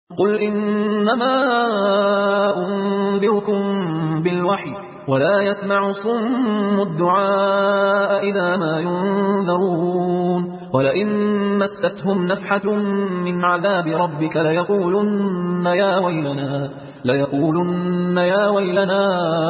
قل إنما أنذركم بالوحي ولا يسمع الصم الدعاء إذا ما ينذرون ولئن مستهم نفحة من عذاب ربك ليقولن يا ويلنا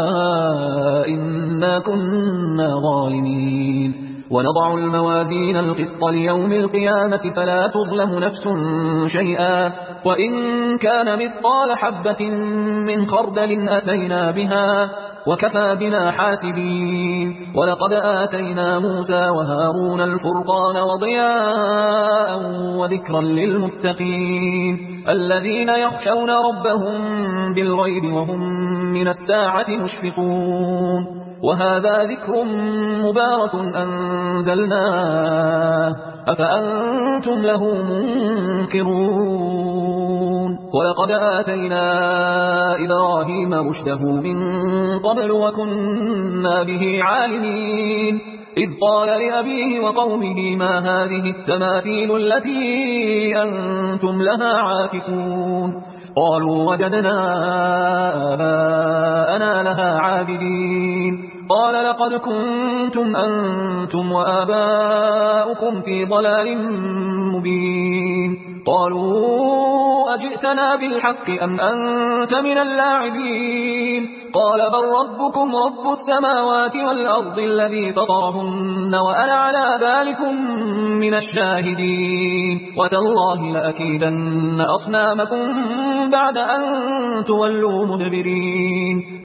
إنا كنا ظالمين ونضع الموازين القسط ليوم القيامة فلا تظلم نفس شيئا وإن كان مثقال حبة من خردل أتينا بها وكفى بنا حاسبين ولقد آتينا موسى وهارون الفرقان وضياء وذكرا للمتقين الذين يخشون ربهم بالغيب وهم من الساعة مشفقون وهذا ذكر مبارك أنزلناه أفأنتم له منكرون ولقد آتينا إبراهيم رشده من قبل وكنا به عالمين إذ قال لأبيه وقومه ما هذه التماثيل التي أنتم لها عاكفون قالوا وجدنا آباءنا لها عابدين قال لقد كنتم أنتم وآباؤكم في ضلال مبين قالوا أجئتنا بالحق أم أنت من اللاعبين قال بل ربكم رب السماوات والأرض الذي فطرهن وأنا على ذلكم من الشاهدين وتالله لأكيدن أصنامكم بعد أن تولوا مدبرين